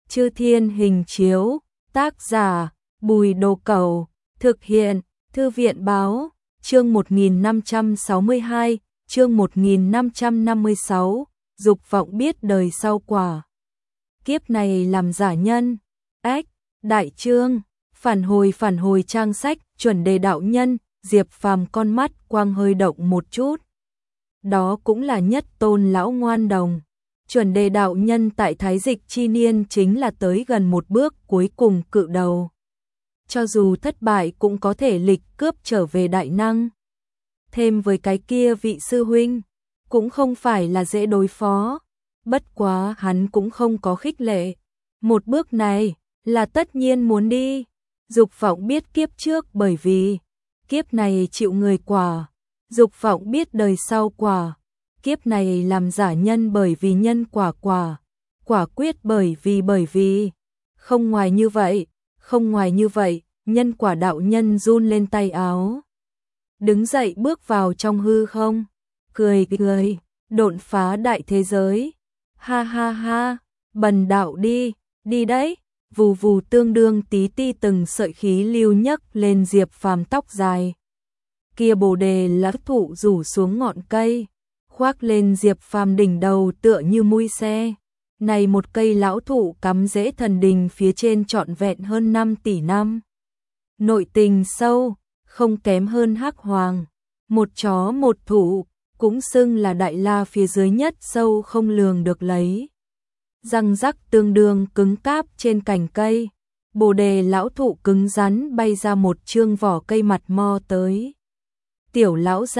Chư Thiên Hình Chiếu, tác giả Bùi Đồ Cẩu, thực hiện Thư viện Báo, chương 1562, chương 1556, dục vọng biết đời sau quả. Kiếp này làm giả nhân, ách, đại chương, phản hồi trang sách, chuẩn đề đạo nhân, Diệp Phàm con mắt quang hơi động một chút. Đó cũng là nhất tôn lão ngoan đồng. Chuẩn đề đạo nhân tại thái dịch chi niên chính là tới gần một bước cuối cùng cự đầu. Cho dù thất bại cũng có thể lịch cướp trở về đại năng. Thêm với cái kia vị sư huynh, cũng không phải là dễ đối phó. Bất quá hắn cũng không có khích lệ. Một bước này là tất nhiên muốn đi. Dục vọng biết kiếp trước bởi vì kiếp này chịu người quả. Dục vọng biết đời sau quả. Kiếp này làm giả nhân bởi vì nhân quả quả. Quả quyết bởi vì. Không ngoài như vậy, nhân quả đạo nhân run lên tay áo. Đứng dậy bước vào trong hư không. Cười, độn phá đại thế giới. Ha ha ha, bần đạo đi đấy. Vù vù tương đương tí ti từng sợi khí lưu nhấc lên Diệp Phàm tóc dài. Kia bồ đề lá thụ rủ xuống ngọn cây, khoác lên Diệp Phàm đỉnh đầu tựa như mui xe. Này một cây lão thụ cắm rễ thần đình phía trên trọn vẹn hơn 5 tỷ năm. Nội tình sâu, không kém hơn Hắc Hoàng. Một chó một thụ, cũng xưng là đại la phía dưới nhất sâu không lường được lấy. Răng rắc tương đương cứng cáp trên cành cây. Bồ đề lão thụ cứng rắn bay ra một chương vỏ cây mặt mo tới. Tiểu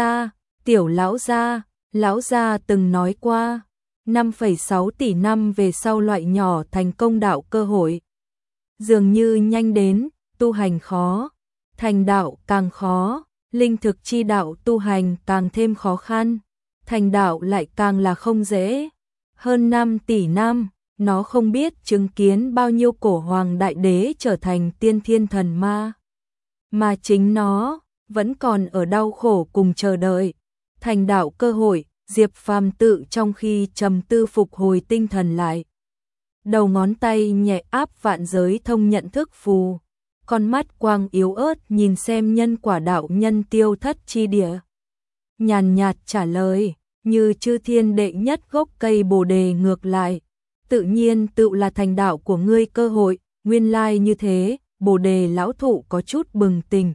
lão gia từng nói qua, 5,6 tỷ năm về sau loại nhỏ thành công đạo cơ hội. Dường như nhanh đến, tu hành khó, thành đạo càng khó, linh thực chi đạo tu hành càng thêm khó khăn, thành đạo lại càng là không dễ. Hơn 5 tỷ năm, nó không biết chứng kiến bao nhiêu cổ hoàng đại đế trở thành tiên thiên thần ma. Mà chính nó vẫn còn ở đau khổ cùng chờ đợi. Thành đạo cơ hội, Diệp Phàm tự trong khi trầm tư phục hồi tinh thần lại. Đầu ngón tay nhẹ áp vạn giới thông nhận thức phù. Con mắt quang yếu ớt nhìn xem nhân quả đạo nhân tiêu thất chi địa. Nhàn nhạt trả lời, như chư thiên đệ nhất gốc cây bồ đề ngược lại. Tự nhiên tự là thành đạo của ngươi cơ hội, nguyên lai như thế, bồ đề lão thụ có chút bừng tỉnh.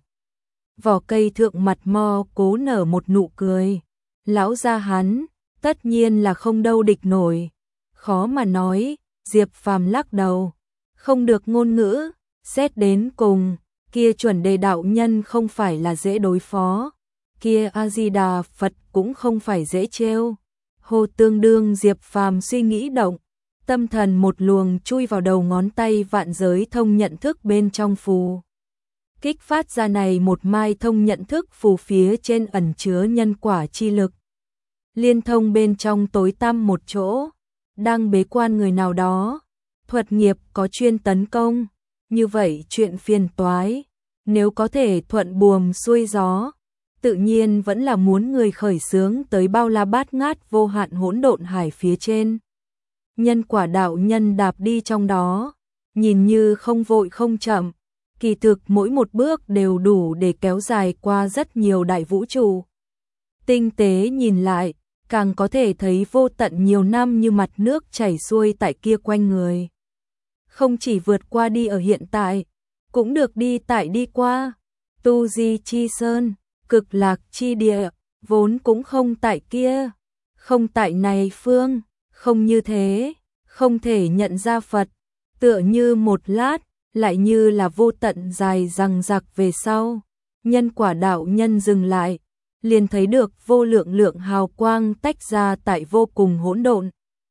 Vỏ cây thượng mặt mo cố nở một nụ cười. Lão gia hắn, tất nhiên là không đâu địch nổi. Khó mà nói, Diệp Phàm lắc đầu. Không được ngôn ngữ, xét đến cùng, kia chuẩn đề đạo nhân không phải là dễ đối phó. Kia A-di-đà Phật cũng không phải dễ trêu. Hồ tương đương Diệp Phàm suy nghĩ động. Tâm thần một luồng chui vào đầu ngón tay vạn giới thông nhận thức bên trong phù. Kích phát ra này một mai thông nhận thức phù phía trên ẩn chứa nhân quả chi lực. Liên thông bên trong tối tăm một chỗ, đang bế quan người nào đó, thuật nghiệp có chuyên tấn công, như vậy chuyện phiền toái, nếu có thể thuận buồm xuôi gió, tự nhiên vẫn là muốn người khởi xướng tới bao la bát ngát vô hạn hỗn độn hải phía trên. Nhân quả đạo nhân đạp đi trong đó, nhìn như không vội không chậm, kỳ thực mỗi một bước đều đủ để kéo dài qua rất nhiều đại vũ trụ. Tinh tế nhìn lại, càng có thể thấy vô tận nhiều năm như mặt nước chảy xuôi tại kia quanh người. Không chỉ vượt qua đi ở hiện tại, cũng được đi tại đi qua. Tu Di Chi Sơn, Cực Lạc Chi Địa, vốn cũng không tại kia, không tại này phương, không như thế, không thể nhận ra Phật, tựa như một lát, lại như là vô tận dài dằng dặc về sau. Nhân quả đạo nhân dừng lại, liền thấy được vô lượng lượng hào quang tách ra tại vô cùng hỗn độn.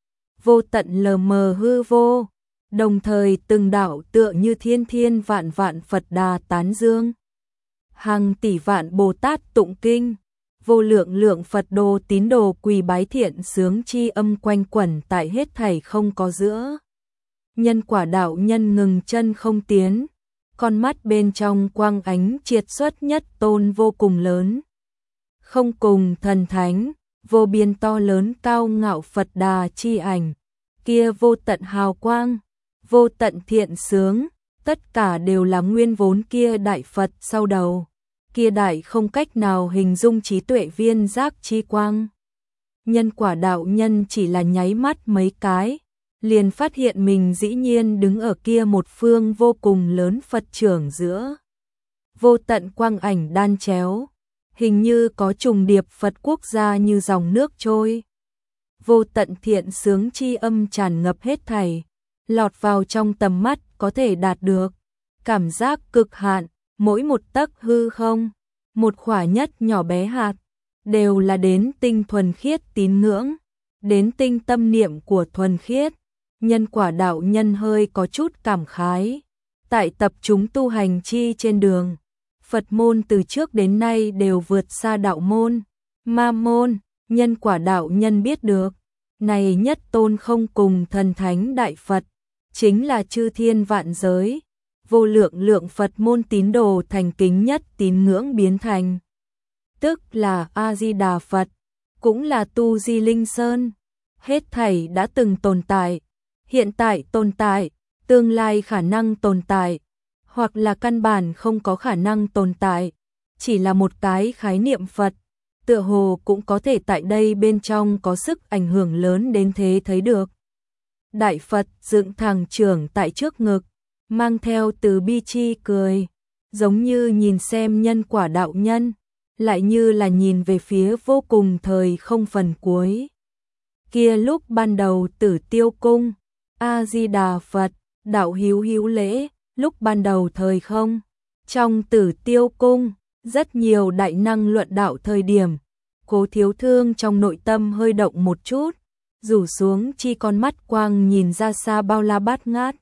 Vô tận lờ mờ hư vô, đồng thời từng đạo tựa như thiên thiên vạn vạn Phật Đà tán dương. Hàng tỷ vạn Bồ Tát tụng kinh, vô lượng lượng Phật đồ tín đồ quỳ bái thiện sướng chi âm quanh quẩn tại hết thảy không có giữa. Nhân quả đạo nhân ngừng chân không tiến, con mắt bên trong quang ánh triệt xuất nhất tôn vô cùng lớn. Không cùng thần thánh, vô biên to lớn cao ngạo Phật Đà chi ảnh, kia vô tận hào quang, vô tận thiện sướng, tất cả đều là nguyên vốn kia đại Phật sau đầu, kia đại không cách nào hình dung trí tuệ viên giác chi quang. Nhân quả đạo nhân chỉ là nháy mắt mấy cái, liền phát hiện mình dĩ nhiên đứng ở kia một phương vô cùng lớn Phật trưởng giữa. Vô tận quang ảnh đan chéo, hình như có trùng điệp Phật quốc gia như dòng nước trôi. Vô tận thiện sướng chi âm tràn ngập hết thảy, lọt vào trong tầm mắt có thể đạt được. Cảm giác cực hạn, mỗi một tấc hư không, một khỏa nhất nhỏ bé hạt, đều là đến tinh thuần khiết tín ngưỡng, đến tinh tâm niệm của thuần khiết. Nhân quả đạo nhân hơi có chút cảm khái. Tại tập chúng tu hành chi trên đường, Phật môn từ trước đến nay đều vượt xa đạo môn, ma môn. Nhân quả đạo nhân biết được, này nhất tôn không cùng thần thánh đại Phật, chính là chư thiên vạn giới, vô lượng lượng Phật môn tín đồ thành kính nhất tín ngưỡng biến thành. Tức là A-di-đà Phật, cũng là Tu Di Linh Sơn, hết thảy đã từng tồn tại, hiện tại tồn tại, tương lai khả năng tồn tại, hoặc là căn bản không có khả năng tồn tại, chỉ là một cái khái niệm Phật, tựa hồ cũng có thể tại đây bên trong có sức ảnh hưởng lớn đến thế thấy được. Đại Phật dựng thẳng trưởng tại trước ngực, mang theo từ bi chi cười, giống như nhìn xem nhân quả đạo nhân, lại như là nhìn về phía vô cùng thời không phần cuối. Kia lúc ban đầu Tử Tiêu cung, A-di-đà Phật, đạo hữu hữu lễ, lúc ban đầu thời không, trong Tử Tiêu cung, rất nhiều đại năng luận đạo thời điểm, Cố Thiếu Thương trong nội tâm hơi động một chút, rủ xuống chi con mắt quang nhìn ra xa bao la bát ngát.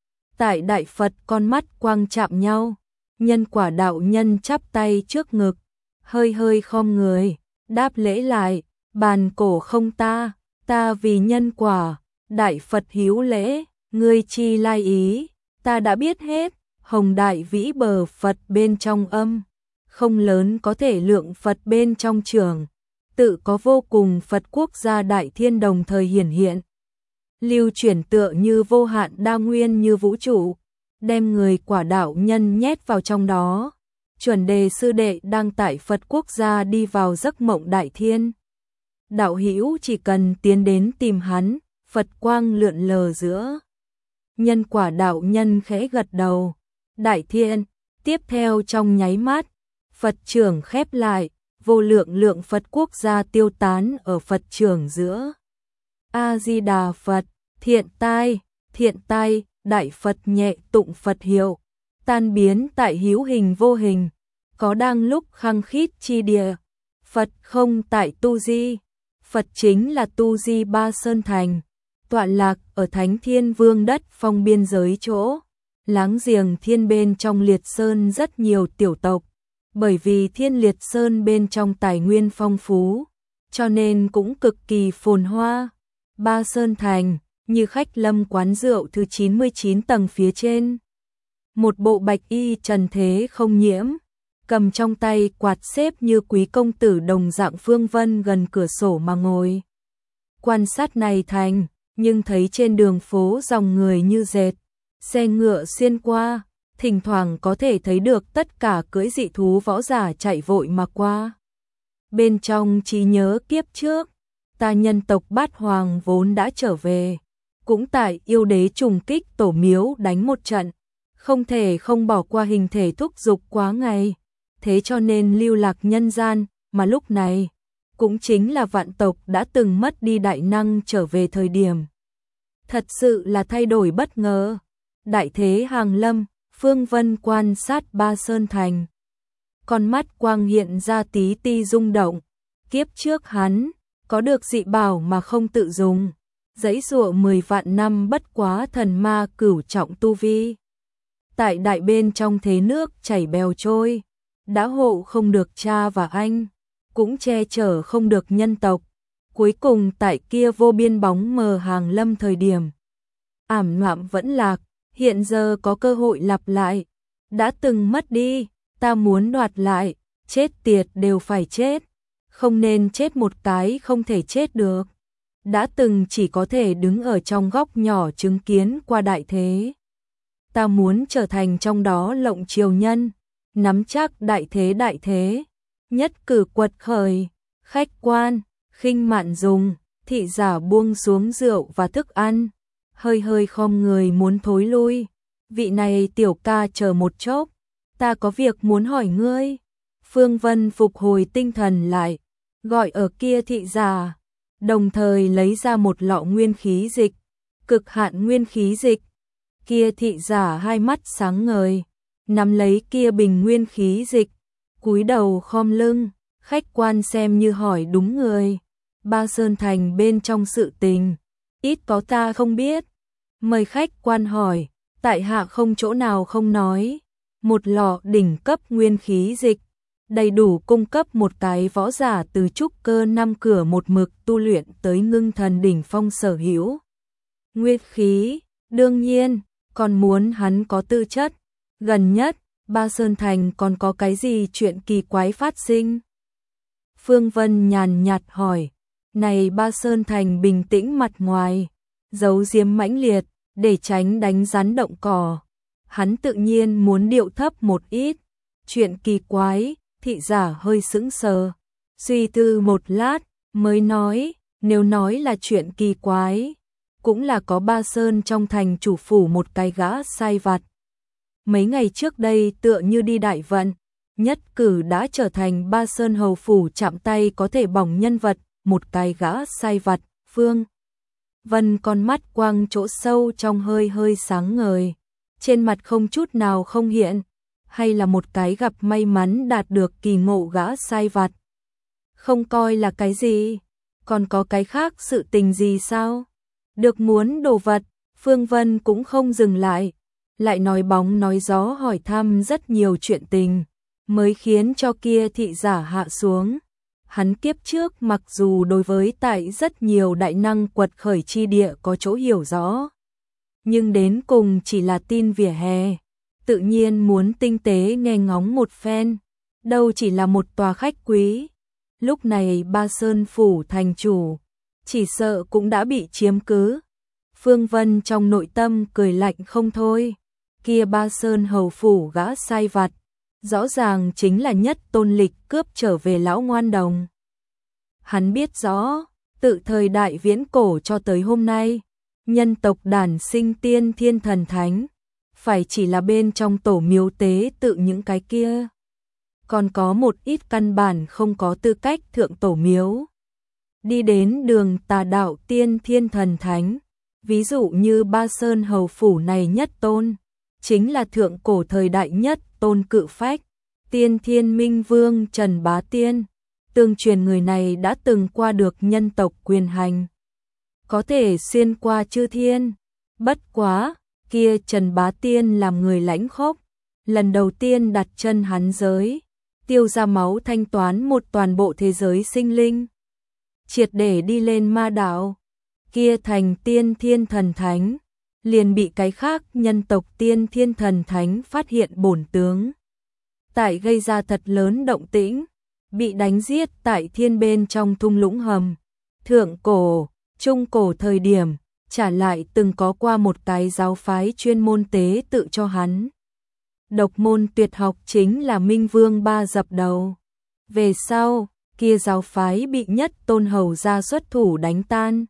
Tại đại Phật con mắt quang chạm nhau, nhân quả đạo nhân chắp tay trước ngực, hơi hơi khom người, đáp lễ lại, bàn cổ không ta, ta vì nhân quả, đại Phật hữu lễ, ngươi chi lai ý, ta đã biết hết. Hồng đại vĩ bờ Phật bên trong âm, không lớn có thể lượng Phật bên trong trường, tự có vô cùng Phật quốc gia đại thiên đồng thời hiển hiện. Lưu chuyển tựa như vô hạn đa nguyên như vũ trụ, đem người quả đạo nhân nhét vào trong đó. Chuẩn đề sư đệ đang tại Phật quốc gia đi vào giấc mộng đại thiên. Đạo hữu chỉ cần tiến đến tìm hắn, Phật quang lượn lờ giữa. Nhân quả đạo nhân khẽ gật đầu. Đại thiên, tiếp theo trong nháy mắt, Phật trưởng khép lại, vô lượng lượng Phật quốc gia tiêu tán ở Phật trưởng giữa. A-di-đà Phật, thiện tai, đại Phật nhẹ tụng Phật hiệu, tan biến tại hữu hình vô hình, có đang lúc khăng khít chi địa. Phật không tại Tu Di, Phật chính là Tu Di Ba Sơn Thành, tọa lạc ở Thánh Thiên Vương đất phong biên giới chỗ. Láng giềng thiên bên trong Liệt Sơn rất nhiều tiểu tộc, bởi vì Thiên Liệt Sơn bên trong tài nguyên phong phú, cho nên cũng cực kỳ phồn hoa. Ba Sơn Thành, như khách lâm quán rượu thứ 99 tầng phía trên. Một bộ bạch y trần thế không nhiễm, cầm trong tay quạt xếp như quý công tử đồng dạng Phương Vân gần cửa sổ mà ngồi. Quan sát này thành, nhưng thấy trên đường phố dòng người như dệt. Xe ngựa xuyên qua, thỉnh thoảng có thể thấy được tất cả cưỡi dị thú võ giả chạy vội mà qua. Bên trong trí nhớ kiếp trước, ta nhân tộc Bát Hoàng vốn đã trở về, cũng tại yêu đế trùng kích tổ miếu đánh một trận, không thể không bỏ qua hình thể thúc dục quá ngày, thế cho nên lưu lạc nhân gian, mà lúc này, cũng chính là vạn tộc đã từng mất đi đại năng trở về thời điểm. Thật sự là thay đổi bất ngờ. Đại thế hàng lâm, Phương Vân quan sát Ba Sơn Thành. Con mắt quang hiện ra tí ti rung động. Kiếp trước hắn, có được dị bảo mà không tự dùng. Giãy giụa 10 vạn năm bất quá thần ma cửu trọng tu vi. Tại đại bên trong thế nước chảy bèo trôi. Đã hộ không được cha và anh. Cũng che chở không được nhân tộc. Cuối cùng tại kia vô biên bóng mờ hàng lâm thời điểm. Ảm đạm vẫn lạc. Hiện giờ có cơ hội lặp lại, đã từng mất đi, ta muốn đoạt lại, chết tiệt đều phải chết, không nên chết một cái không thể chết được. đã từng chỉ có thể đứng ở trong góc nhỏ chứng kiến qua đại thế. Ta muốn trở thành trong đó lộng triều nhân, nắm chắc đại thế, nhất cử quật khởi, khách quan, khinh mạn dùng, thị giả buông xuống rượu và thức ăn, hơi hơi khom người muốn thối lui. Vị này tiểu ca chờ một chốc, ta có việc muốn hỏi ngươi. Phương Vân phục hồi tinh thần lại, gọi ở kia thị giả, đồng thời lấy ra một lọ nguyên khí dịch, cực hạn nguyên khí dịch. Kia thị giả hai mắt sáng ngời, nắm lấy kia bình nguyên khí dịch, cúi đầu khom lưng, khách quan xem như hỏi đúng người. Ba Sơn Thành bên trong sự tình, ít có ta không biết. Mời khách quan hỏi, tại hạ không chỗ nào không nói. Một lọ đỉnh cấp nguyên khí dịch, đầy đủ cung cấp một cái võ giả từ trúc cơ 5 cửa một mực tu luyện tới ngưng thần đỉnh phong sở hữu. Nguyên khí, đương nhiên, còn muốn hắn có tư chất. Gần nhất, Ba Sơn Thành còn có cái gì chuyện kỳ quái phát sinh? Phương Vân nhàn nhạt hỏi, này Ba Sơn Thành bình tĩnh mặt ngoài, giấu giếm mãnh liệt, để tránh đánh rắn động cỏ. Hắn tự nhiên muốn điệu thấp một ít. Chuyện kỳ quái, thị giả hơi sững sờ, suy tư một lát, mới nói, nếu nói là chuyện kỳ quái, cũng là có Ba Sơn trong thành chủ phủ một cái gã sai vặt. Mấy ngày trước đây tựa như đi đại vận, nhất cử đã trở thành Ba Sơn hầu phủ chạm tay có thể bỏng nhân vật, một cái gã sai vặt. Phương Vân con mắt quang chỗ sâu trong hơi hơi sáng ngời, trên mặt không chút nào không hiện, hay là một cái gặp may mắn đạt được kỳ ngộ gã sai vặt. Không coi là cái gì, còn có cái khác sự tình gì sao? Được muốn đồ vật, Phương Vân cũng không dừng lại nói bóng nói gió hỏi thăm rất nhiều chuyện tình, mới khiến cho kia thị giả hạ xuống. Hắn kiếp trước mặc dù đối với tại rất nhiều đại năng quật khởi chi địa có chỗ hiểu rõ, nhưng đến cùng chỉ là tin vỉa hè, tự nhiên muốn tinh tế nghe ngóng một phen, đâu chỉ là một tòa khách quý. Lúc này Ba Sơn phủ thành chủ, chỉ sợ cũng đã bị chiếm cứ. Phương Vân trong nội tâm cười lạnh không thôi, kia Ba Sơn hầu phủ gã sai vặt, rõ ràng chính là Nhất Tôn Lịch cướp trở về lão ngoan đồng. Hắn biết rõ, tự thời đại viễn cổ cho tới hôm nay, nhân tộc đản sinh tiên thiên thần thánh, phải chỉ là bên trong tổ miếu tế tự những cái kia. Còn có một ít căn bản không có tư cách thượng tổ miếu. Đi đến đường tà đạo tiên thiên thần thánh, ví dụ như Ba Sơn hầu phủ này Nhất Tôn, chính là thượng cổ thời đại Nhất Tôn cự phách, tiên thiên minh vương Trần Bá Tiên. Tương truyền người này đã từng qua được nhân tộc quyền hành, có thể xuyên qua chư thiên. Bất quá, kia Trần Bá Tiên làm người lãnh khốc, lần đầu tiên đặt chân hắn giới, tiêu ra máu thanh toán một toàn bộ thế giới sinh linh, triệt để đi lên ma đạo. Kia thành tiên thiên thần thánh, liền bị cái khác nhân tộc tiên thiên thần thánh phát hiện bổn tướng, tại gây ra thật lớn động tĩnh, bị đánh giết tại thiên bên trong thung lũng hầm. Thượng cổ, trung cổ thời điểm, trả lại từng có qua một cái giáo phái chuyên môn tế tự cho hắn. Độc môn tuyệt học chính là Minh Vương Ba dập đầu. Về sau, kia giáo phái bị Nhất Tôn hầu ra xuất thủ đánh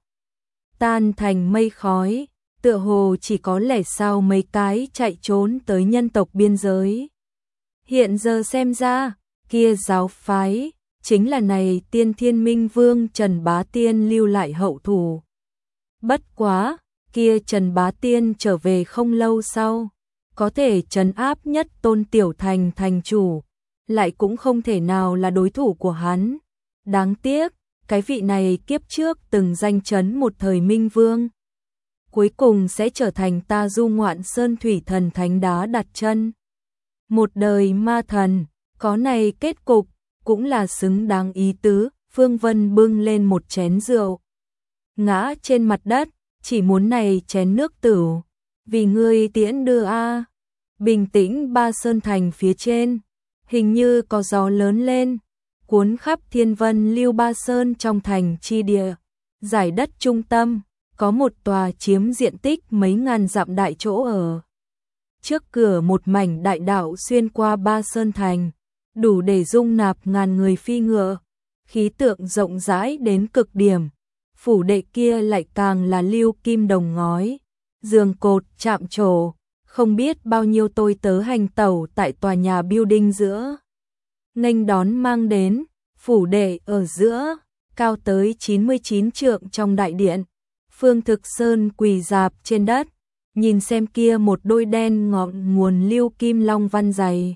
tan thành mây khói, tựa hồ chỉ có lẻ sao mấy cái chạy trốn tới nhân tộc biên giới. Hiện giờ xem ra, kia giáo phái chính là này tiên thiên minh vương Trần Bá Tiên lưu lại hậu thủ. Bất quá, kia Trần Bá Tiên trở về không lâu sau, có thể trấn áp Nhất Tôn tiểu thành thành chủ, lại cũng không thể nào là đối thủ của hắn. Đáng tiếc, cái vị này kiếp trước từng danh chấn một thời minh vương, cuối cùng sẽ trở thành ta du ngoạn sơn thủy thần thánh đá đặt chân. Một đời ma thần, có này kết cục, cũng là xứng đáng ý tứ. Phương Vân bưng lên một chén rượu, ngã trên mặt đất, chỉ muốn này chén nước tửu, vì ngươi tiễn đưa a. Bình tĩnh Ba Sơn Thành phía trên, hình như có gió lớn lên, cuốn khắp thiên vân lưu Ba Sơn trong thành chi địa, Giải đất trung tâm, có một tòa chiếm diện tích mấy ngàn dặm đại chỗ ở. Trước cửa một mảnh đại đạo xuyên qua 3 sơn thành, đủ để dung nạp ngàn người phi ngựa, khí tượng rộng rãi đến cực điểm. Phủ đệ kia lại càng là lưu kim đồng ngói, giường cột chạm trổ, không biết bao nhiêu tôi tớ hành tẩu tại tòa nhà building giữa. Nghênh đón mang đến, phủ đệ ở giữa, cao tới 99 trượng trong đại điện. Phương Thực Sơn quỳ rạp trên đất, nhìn xem kia một đôi đen ngọn nguồn lưu kim long văn dày.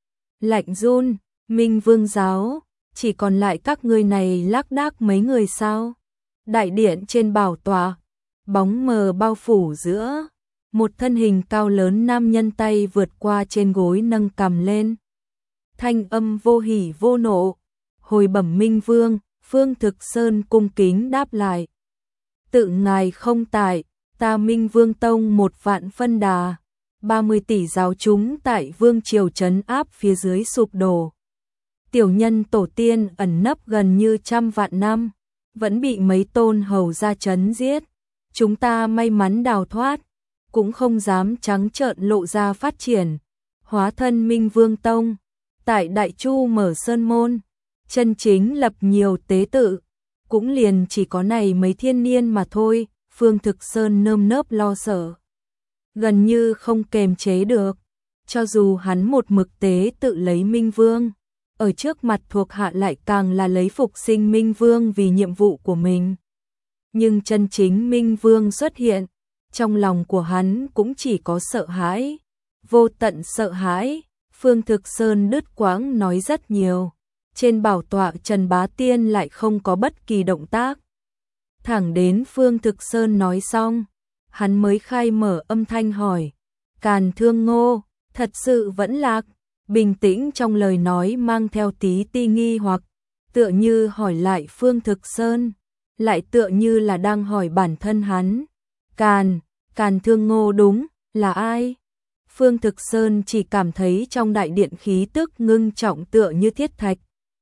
Lạnh run, Minh Vương giáo, chỉ còn lại các ngươi này lác đác mấy người sao? Đại điện trên bảo tọa, bóng mờ bao phủ giữa, một thân hình cao lớn nam nhân tay vượt qua trên gối nâng cằm lên. Thanh âm vô hỉ vô nộ, hồi bẩm Minh Vương, Phương Thực Sơn cung kính đáp lại. Tự ngài không tại, ta Minh Vương Tông 1 vạn phân đà, 30 tỷ giáo chúng tại Vương Triều trấn áp phía dưới sụp đổ. Tiểu nhân tổ tiên ẩn nấp gần như 100 vạn năm, vẫn bị mấy tôn hầu gia trấn giết. Chúng ta may mắn đào thoát, cũng không dám trắng trợn lộ ra phát triển. Hóa thân Minh Vương Tông, tại Đại Chu mở sơn môn, chân chính lập nhiều tế tự, cũng liền chỉ có này mấy thiên niên mà thôi. Phương Thực Sơn nơm nớp lo sợ, gần như không kềm chế được. Cho dù hắn một mực tế tự lấy Minh Vương, ở trước mặt thuộc hạ lại càng là lấy phục sinh Minh Vương vì nhiệm vụ của mình. Nhưng chân chính Minh Vương xuất hiện, trong lòng của hắn cũng chỉ có sợ hãi, vô tận sợ hãi. Phương Thực Sơn đứt quãng nói rất nhiều, trên bảo tọa Trần Bá Tiên lại không có bất kỳ động tác. Thẳng đến Phương Thực Sơn nói xong, hắn mới khai mở âm thanh hỏi, Càn Thương Ngô, thật sự vẫn lạc? Bình tĩnh trong lời nói mang theo tí ti nghi hoặc, tựa như hỏi lại Phương Thực Sơn, lại tựa như là đang hỏi bản thân hắn. Càn Thương Ngô đúng, là ai? Phương Thực Sơn chỉ cảm thấy trong đại điện khí tức ngưng trọng tựa như thiết thạch,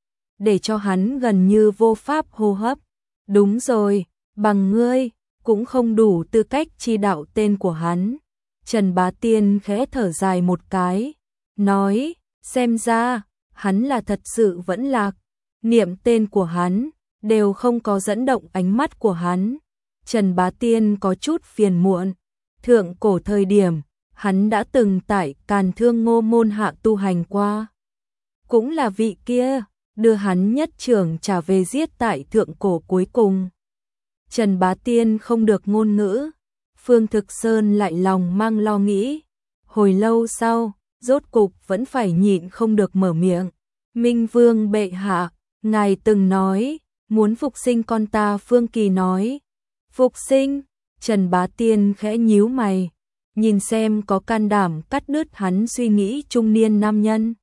để cho hắn gần như vô pháp hô hấp. Đúng rồi, bằng ngươi, cũng không đủ tư cách chi đạo tên của hắn. Trần Bá Tiên khẽ thở dài một cái, nói, xem ra, hắn là thật sự vẫn lạc. Niệm tên của hắn, đều không có dẫn động ánh mắt của hắn. Trần Bá Tiên có chút phiền muộn. Thượng cổ thời điểm, hắn đã từng tại Càn Thương Ngô môn hạ tu hành qua. Cũng là vị kia, đưa hắn nhất trưởng trả về giết tại thượng cổ cuối cùng. Trần Bá Tiên không được ngôn ngữ. Phương Thực Sơn lại lòng mang lo nghĩ. Hồi lâu sau, rốt cục vẫn phải nhịn không được mở miệng. Minh Vương bệ hạ, ngài từng nói, muốn phục sinh con ta. Phương Kỳ nói, phục sinh? Trần Bá Tiên khẽ nhíu mày, nhìn xem có can đảm cắt đứt hắn suy nghĩ trung niên nam nhân.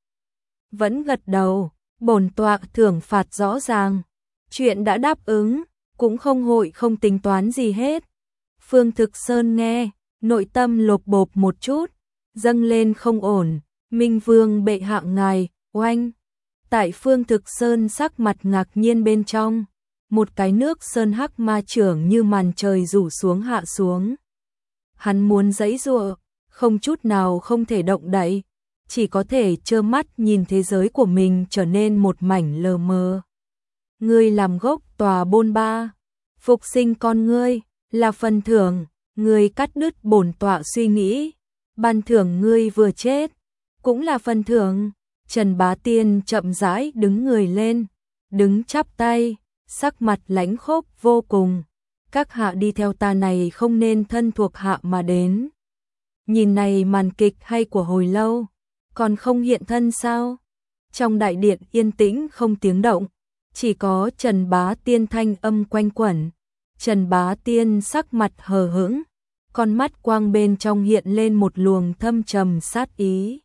Vẫn gật đầu, bổn tọa thưởng phạt rõ ràng. Chuyện đã đáp ứng, cũng không hội không tính toán gì hết. Phương Thực Sơn nghe, nội tâm lột bột một chút, dâng lên không ổn. Minh Vương bệ hạ ngài, oanh. Tại Phương Thực Sơn sắc mặt ngạc nhiên bên trong, một cái nước sơn hắc ma trưởng như màn trời rủ xuống hạ xuống. Hắn muốn giãy giụa, không chút nào không thể động đậy, chỉ có thể trơ mắt nhìn thế giới của mình trở nên một mảnh lờ mờ. Ngươi làm gốc tòa bôn ba, phục sinh con ngươi, là phần thưởng, ngươi cắt đứt bổn tọa suy nghĩ, ban thưởng ngươi vừa chết, cũng là phần thưởng. Trần Bá Tiên chậm rãi đứng người lên, đứng chắp tay, sắc mặt lãnh khốc vô cùng. Các hạ đi theo ta này không nên thân thuộc hạ mà đến. Nhìn này màn kịch hay của hồi lâu, còn không hiện thân sao? Trong đại điện yên tĩnh không tiếng động, chỉ có Trần Bá Tiên thanh âm quanh quẩn. Trần Bá Tiên sắc mặt hờ hững, con mắt quang bên trong hiện lên một luồng thâm trầm sát ý.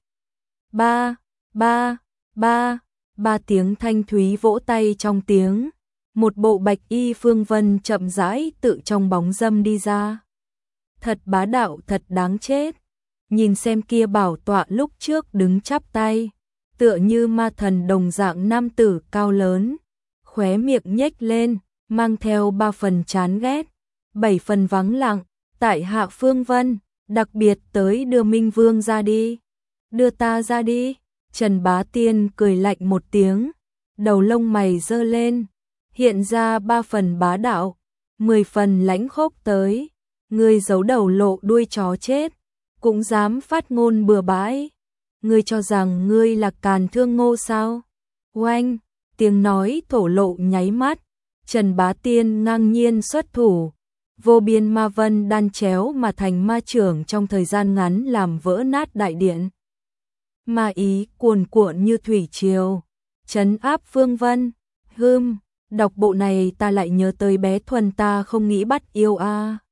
Ba tiếng thanh thúy vỗ tay trong tiếng, một bộ bạch y phương vân chậm rãi tự trong bóng dâm đi ra. Thật bá đạo, thật đáng chết. Nhìn xem kia bảo tọa lúc trước đứng chắp tay, tựa như ma thần đồng dạng nam tử cao lớn, khóe miệng nhếch lên, mang theo 3 phần chán ghét, 7 phần vắng lặng, tại hạ Phương Vân, đặc biệt tới đưa Minh Vương ra đi. Đưa ta ra đi. Trần Bá Tiên cười lạnh một tiếng, đầu lông mày giơ lên, hiện ra 3 phần bá đạo, 10 phần lãnh khốc tới. Ngươi giấu đầu lộ đuôi chó chết, cũng dám phát ngôn bừa bãi. Ngươi cho rằng ngươi là Càn Thương Ngô sao? Oanh, tiếng nói thổ lộ nháy mắt, Trần Bá Tiên ngang nhiên xuất thủ, vô biên ma vân đan chéo mà thành ma trưởng trong thời gian ngắn làm vỡ nát đại điện. Ma ý cuồn cuộn như thủy triều, trấn áp Phương Vân. Đọc bộ này ta lại nhớ tới bé Thuần ta không nghĩ bắt yêu a.